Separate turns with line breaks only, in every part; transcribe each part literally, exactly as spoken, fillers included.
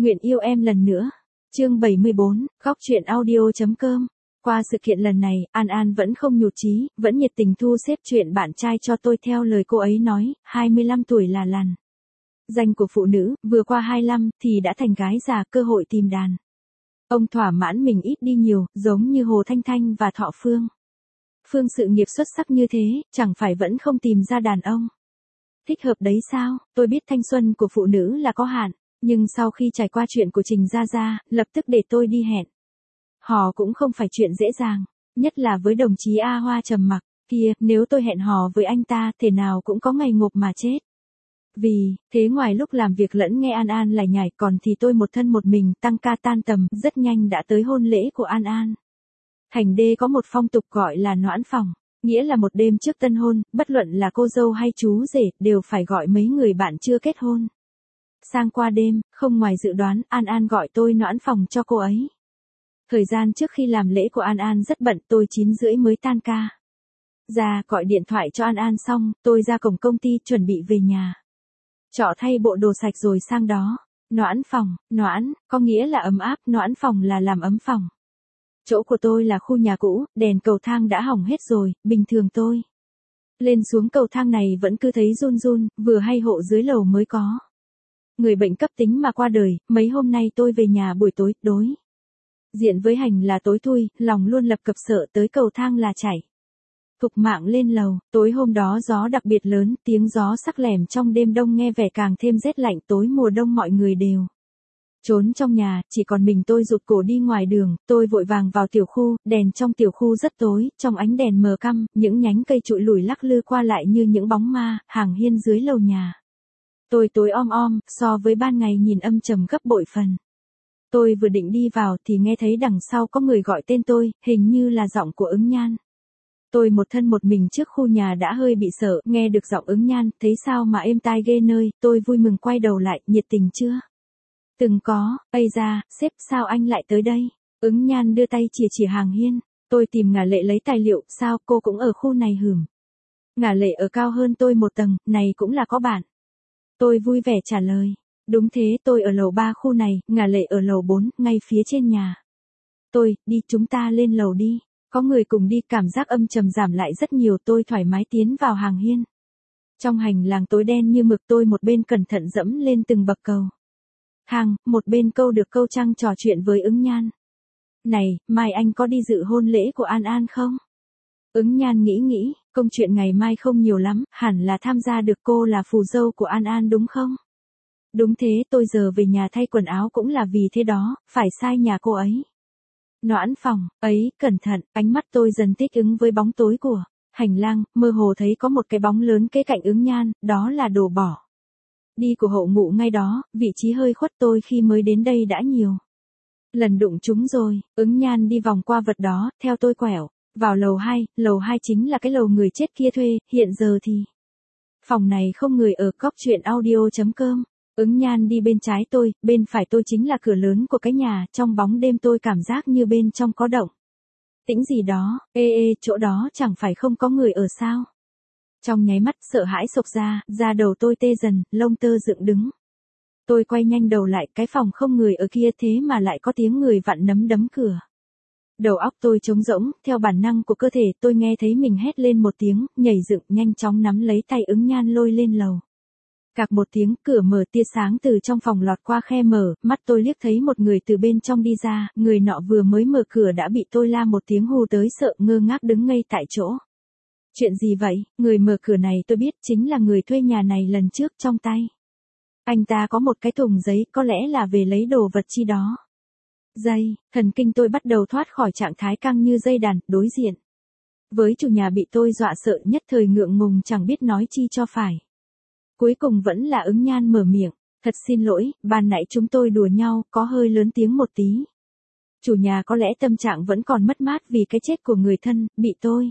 Nguyện yêu em lần nữa. Chương bảy mươi bốn, góc truyện audio.com. Qua sự kiện lần này, An An vẫn không nhụt chí, vẫn nhiệt tình thu xếp chuyện bạn trai cho tôi theo lời cô ấy nói, hai mươi lăm tuổi là lằn. Danh của phụ nữ, vừa qua hai mươi lăm thì đã thành gái già, cơ hội tìm đàn. Ông thỏa mãn mình ít đi nhiều, giống như Hồ Thanh Thanh và Thọ Phương. Phương sự nghiệp xuất sắc như thế, chẳng phải vẫn không tìm ra đàn ông. Thích hợp đấy sao? Tôi biết thanh xuân của phụ nữ là có hạn, nhưng sau khi trải qua chuyện của Trình Gia Gia, lập tức để tôi đi hẹn. Hò cũng không phải chuyện dễ dàng, nhất là với đồng chí A Hoa trầm mặc kia, nếu tôi hẹn hò với anh ta, thể nào cũng có ngày ngộp mà chết. Vì thế ngoài lúc làm việc lẫn nghe An An lải nhải, còn thì tôi một thân một mình tăng ca tan tầm, rất nhanh đã tới hôn lễ của An An. Thành đê có một phong tục gọi là noãn phòng, nghĩa là một đêm trước tân hôn, bất luận là cô dâu hay chú rể, đều phải gọi mấy người bạn chưa kết hôn sang qua đêm. Không ngoài dự đoán, An An gọi tôi noãn phòng cho cô ấy. Thời gian trước khi làm lễ của An An rất bận, tôi chín rưỡi mới tan ca. Ra gọi điện thoại cho An An xong, tôi ra cổng công ty chuẩn bị về nhà. Trọ thay bộ đồ sạch rồi sang đó. Noãn phòng, noãn, có nghĩa là ấm áp, noãn phòng là làm ấm phòng. Chỗ của tôi là khu nhà cũ, đèn cầu thang đã hỏng hết rồi, bình thường tôi lên xuống cầu thang này vẫn cứ thấy run run, vừa hay hộ dưới lầu mới có người bệnh cấp tính mà qua đời. Mấy hôm nay tôi về nhà buổi tối, đối diện với hành là tối thui, lòng luôn lập cập sợ tới cầu thang là chảy thục mạng lên lầu. Tối hôm đó gió đặc biệt lớn, tiếng gió sắc lẻm trong đêm đông nghe vẻ càng thêm rét lạnh. Tối mùa đông mọi người đều trốn trong nhà, chỉ còn mình tôi rụt cổ đi ngoài đường. Tôi vội vàng vào tiểu khu, đèn trong tiểu khu rất tối, trong ánh đèn mờ căm, những nhánh cây trụi lủi lắc lư qua lại như những bóng ma. Hàng hiên dưới lầu nhà tôi tối om om, so với ban ngày nhìn âm trầm gấp bội phần. Tôi vừa định đi vào thì nghe thấy đằng sau có người gọi tên tôi, hình như là giọng của Ứng Nhan. Tôi một thân một mình trước khu nhà đã hơi bị sợ, nghe được giọng Ứng Nhan, thấy sao mà êm tai ghê nơi. Tôi vui mừng quay đầu lại, nhiệt tình chưa từng có. Ây da, sếp sao anh lại tới đây? Ứng Nhan đưa tay chìa chìa hàng hiên. Tôi tìm Ngả Lệ lấy tài liệu. Sao cô cũng ở khu này hửm? Ngả Lệ ở cao hơn tôi một tầng, này cũng là có bạn. Tôi vui vẻ trả lời. Đúng thế, tôi ở lầu ba khu này, Ngả Lệ ở lầu bốn, ngay phía trên nhà. Tôi, đi chúng ta lên lầu đi. Có người cùng đi, cảm giác âm trầm giảm lại rất nhiều. Tôi thoải mái tiến vào hàng hiên. Trong hành lang tối đen như mực, tôi một bên cẩn thận dẫm lên từng bậc cầu thang, một bên câu được câu trăng trò chuyện với Ứng Nhan. Này, mai anh có đi dự hôn lễ của An An không? Ứng Nhan nghĩ nghĩ, công chuyện ngày mai không nhiều lắm, hẳn là tham gia được. Cô là phù dâu của An An đúng không? Đúng thế, tôi giờ về nhà thay quần áo cũng là vì thế đó, phải sai nhà cô ấy. Noãn phòng, ấy, cẩn thận. Ánh mắt tôi dần thích ứng với bóng tối của hành lang, mơ hồ thấy có một cái bóng lớn kế cạnh Ứng Nhan, đó là đồ bỏ đi của hộ ngụ ngay đó. Vị trí hơi khuất, tôi khi mới đến đây đã nhiều lần đụng chúng rồi. Ứng Nhan đi vòng qua vật đó, theo tôi quẹo vào lầu hai. Lầu hai chính là cái lầu người chết kia thuê, hiện giờ thì phòng này không người ở. Góc truyện audio.com. Ứng Nhan đi bên trái tôi, bên phải tôi chính là cửa lớn của cái nhà. Trong bóng đêm tôi cảm giác như bên trong có động tĩnh gì đó. Ê ê, chỗ đó chẳng phải không có người ở sao? Trong nháy mắt sợ hãi sộc ra, da đầu tôi tê dần, lông tơ dựng đứng. Tôi quay nhanh đầu lại, cái phòng không người ở kia thế mà lại có tiếng người vặn nắm đấm cửa. Đầu óc tôi trống rỗng, theo bản năng của cơ thể tôi nghe thấy mình hét lên một tiếng, nhảy dựng nhanh chóng nắm lấy tay Ứng Nhan lôi lên lầu. Cạc một tiếng, cửa mở, tia sáng từ trong phòng lọt qua khe mở, mắt tôi liếc thấy một người từ bên trong đi ra. Người nọ vừa mới mở cửa đã bị tôi la một tiếng hù tới sợ ngơ ngác đứng ngây tại chỗ. Chuyện gì vậy? Người mở cửa này tôi biết, chính là người thuê nhà này lần trước. Trong tay anh ta có một cái thùng giấy, có lẽ là về lấy đồ vật chi đó. Dây, thần kinh tôi bắt đầu thoát khỏi trạng thái căng như dây đàn. Đối diện với chủ nhà bị tôi dọa sợ, nhất thời ngượng ngùng chẳng biết nói chi cho phải. Cuối cùng vẫn là Ứng Nhan mở miệng. Thật xin lỗi, ban nãy chúng tôi đùa nhau, có hơi lớn tiếng một tí. Chủ nhà có lẽ tâm trạng vẫn còn mất mát vì cái chết của người thân, bị tôi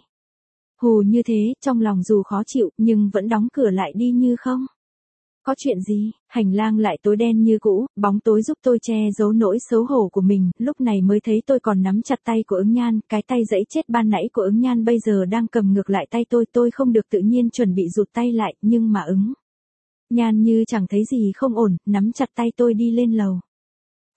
hù như thế, trong lòng dù khó chịu, nhưng vẫn đóng cửa lại đi như không có chuyện gì. Hành lang lại tối đen như cũ, bóng tối giúp tôi che giấu nỗi xấu hổ của mình. Lúc này mới thấy tôi còn nắm chặt tay của Ứng Nhan, cái tay giãy chết ban nãy của Ứng Nhan bây giờ đang cầm ngược lại tay tôi. Tôi không được tự nhiên chuẩn bị rụt tay lại, nhưng mà Ứng Nhan như chẳng thấy gì không ổn, nắm chặt tay tôi đi lên lầu.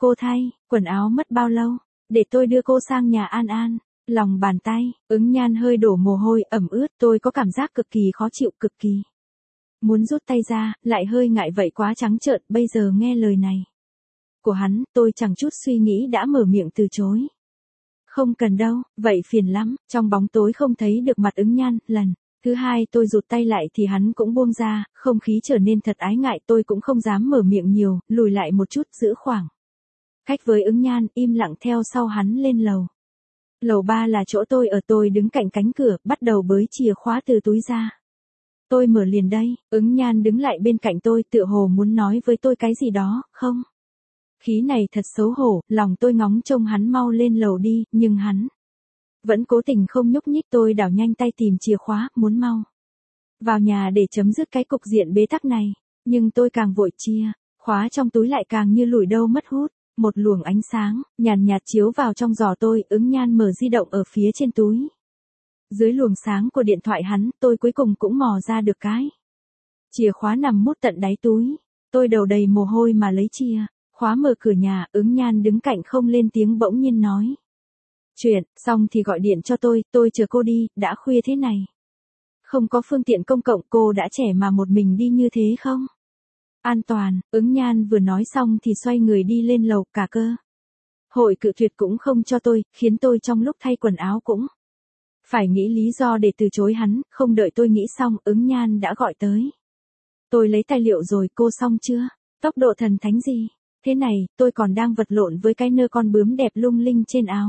Cô thay, quần áo mất bao lâu? Để tôi đưa cô sang nhà An An. Lòng bàn tay, Ứng Nhan hơi đổ mồ hôi ẩm ướt, tôi có cảm giác cực kỳ khó chịu, cực kỳ. Muốn rút tay ra, lại hơi ngại vậy quá trắng trợn, bây giờ nghe lời này của hắn, tôi chẳng chút suy nghĩ đã mở miệng từ chối. Không cần đâu, vậy phiền lắm, trong bóng tối không thấy được mặt Ứng Nhan, lần thứ hai tôi rụt tay lại thì hắn cũng buông ra, không khí trở nên thật ái ngại, tôi cũng không dám mở miệng nhiều, lùi lại một chút, giữ khoảng cách với Ứng Nhan, im lặng theo sau hắn lên lầu. Lầu ba là chỗ tôi ở, tôi đứng cạnh cánh cửa, bắt đầu bới chìa khóa từ túi ra. Tôi mở liền đây, Ứng Nhan đứng lại bên cạnh tôi, tựa hồ muốn nói với tôi cái gì đó, không? Khí này thật xấu hổ, lòng tôi ngóng trông hắn mau lên lầu đi, nhưng hắn vẫn cố tình không nhúc nhích. Tôi đảo nhanh tay tìm chìa khóa, muốn mau vào nhà để chấm dứt cái cục diện bế tắc này, nhưng tôi càng vội chia khóa trong túi lại càng như lủi đâu mất hút. Một luồng ánh sáng nhàn nhạt chiếu vào trong giò tôi, Ứng Nhan mở di động ở phía trên túi. Dưới luồng sáng của điện thoại hắn, tôi cuối cùng cũng mò ra được cái chìa khóa nằm mút tận đáy túi. Tôi đầu đầy mồ hôi mà lấy chìa khóa mở cửa nhà, Ứng Nhan đứng cạnh không lên tiếng, bỗng nhiên nói chuyện, xong thì gọi điện cho tôi, tôi chờ cô đi, đã khuya thế này. Không có phương tiện công cộng, cô đã trẻ mà một mình đi như thế không? An toàn, Ứng Nhan vừa nói xong thì xoay người đi lên lầu, cả cơ hội cự tuyệt cũng không cho tôi, khiến tôi trong lúc thay quần áo cũng phải nghĩ lý do để từ chối hắn. Không đợi tôi nghĩ xong, Ứng Nhan đã gọi tới. Tôi lấy tài liệu rồi, cô xong chưa? Tốc độ thần thánh gì? Thế này, tôi còn đang vật lộn với cái nơ con bướm đẹp lung linh trên áo.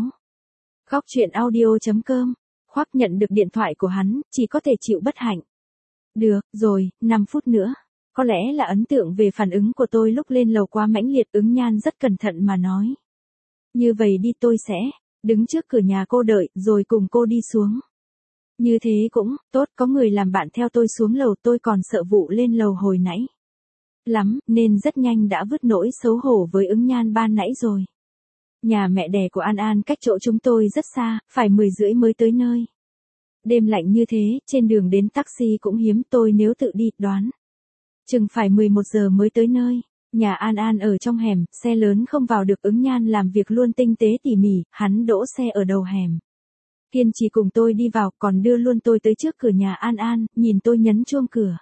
Góc truyện audio chấm com. Khoác nhận được điện thoại của hắn, chỉ có thể chịu bất hạnh. Được, rồi, năm phút nữa. Có lẽ là ấn tượng về phản ứng của tôi lúc lên lầu quá mãnh liệt, Ứng Nhan rất cẩn thận mà nói. Như vậy đi, tôi sẽ đứng trước cửa nhà cô đợi, rồi cùng cô đi xuống. Như thế cũng tốt, có người làm bạn theo tôi xuống lầu, tôi còn sợ vụ lên lầu hồi nãy lắm, nên rất nhanh đã vứt nỗi xấu hổ với Ứng Nhan ban nãy rồi. Nhà mẹ đẻ của An An cách chỗ chúng tôi rất xa, phải mười rưỡi mới tới nơi. Đêm lạnh như thế, trên đường đến taxi cũng hiếm, tôi nếu tự đi, đoán chừng phải mười một giờ mới tới nơi. Nhà An An ở trong hẻm, xe lớn không vào được, Ứng Nhan làm việc luôn tinh tế tỉ mỉ, hắn đỗ xe ở đầu hẻm. Kiên trì cùng tôi đi vào, còn đưa luôn tôi tới trước cửa nhà An An, nhìn tôi nhấn chuông cửa.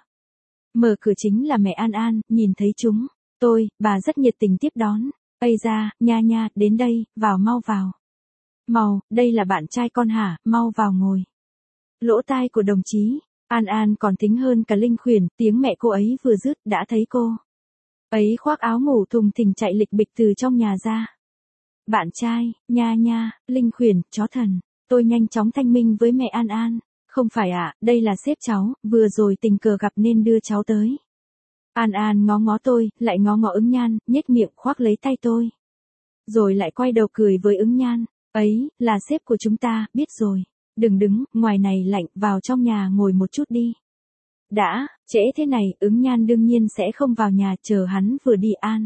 Mở cửa chính là mẹ An An, nhìn thấy chúng tôi, bà rất nhiệt tình tiếp đón. Ây da, nha nha, đến đây, vào mau vào. Mau, đây là bạn trai con hả, mau vào ngồi. Lỗ tai của đồng chí An An còn thính hơn cả Linh Khuyển, tiếng mẹ cô ấy vừa dứt, đã thấy cô ấy khoác áo ngủ thùng thình chạy lịch bịch từ trong nhà ra. Bạn trai, nha nha, Linh Khuyển, chó thần. Tôi nhanh chóng thanh minh với mẹ An An. Không phải ạ, à, đây là sếp cháu, vừa rồi tình cờ gặp nên đưa cháu tới. An An ngó ngó tôi, lại ngó ngó Ứng Nhan, nhếch miệng khoác lấy tay tôi. Rồi lại quay đầu cười với Ứng Nhan. Ấy, là sếp của chúng ta, biết rồi. Đừng đứng, ngoài này lạnh, vào trong nhà ngồi một chút đi. Đã, trễ thế này, Ứng Nhan đương nhiên sẽ không vào nhà, chờ hắn vừa đi. An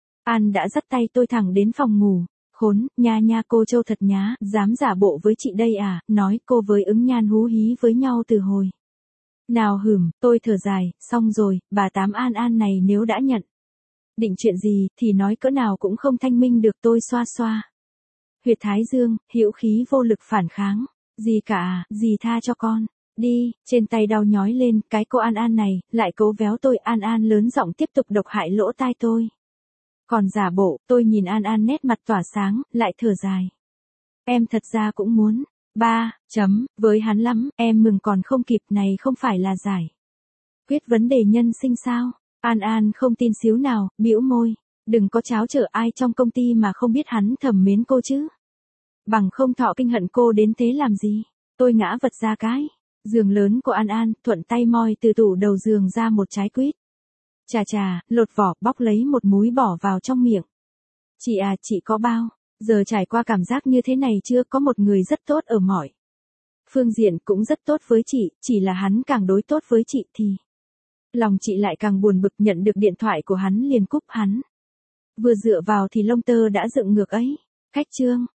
An đã dắt tay tôi thẳng đến phòng ngủ. Khốn, nha nha, cô trâu thật nhá, dám giả bộ với chị đây à, nói cô với Ứng Nhan hú hí với nhau từ hồi nào hửm. Tôi thở dài, xong rồi, bà tám An An này nếu đã nhận định chuyện gì, thì nói cỡ nào cũng không thanh minh được. Tôi xoa xoa huyệt thái dương, hữu khí vô lực phản kháng. Gì cả à, dì tha cho con đi. Trên tay đau nhói lên, cái cô An An này lại cố véo tôi. An An lớn giọng tiếp tục độc hại lỗ tai tôi. Còn giả bộ, tôi nhìn An An nét mặt tỏa sáng, lại thở dài. Em thật ra cũng muốn ba chấm với hắn lắm, em mừng còn không kịp, này không phải là giải quyết vấn đề nhân sinh sao? An An không tin xíu nào, bĩu môi. Đừng có tráo trở ai trong công ty mà không biết hắn thầm mến cô chứ. Bằng không thọ kinh hận cô đến thế làm gì? Tôi ngã vật ra cái giường lớn của An An, thuận tay moi từ tủ đầu giường ra một trái quýt. Chà chà, lột vỏ, bóc lấy một múi bỏ vào trong miệng. Chị à, chị có bao giờ trải qua cảm giác như thế này chưa? Có một người rất tốt ở mọi phương diện, cũng rất tốt với chị, chỉ là hắn càng đối tốt với chị thì lòng chị lại càng buồn bực. Nhận được điện thoại của hắn liền cúp. Hắn vừa dựa vào thì lông tơ đã dựng ngược ấy. Cách chương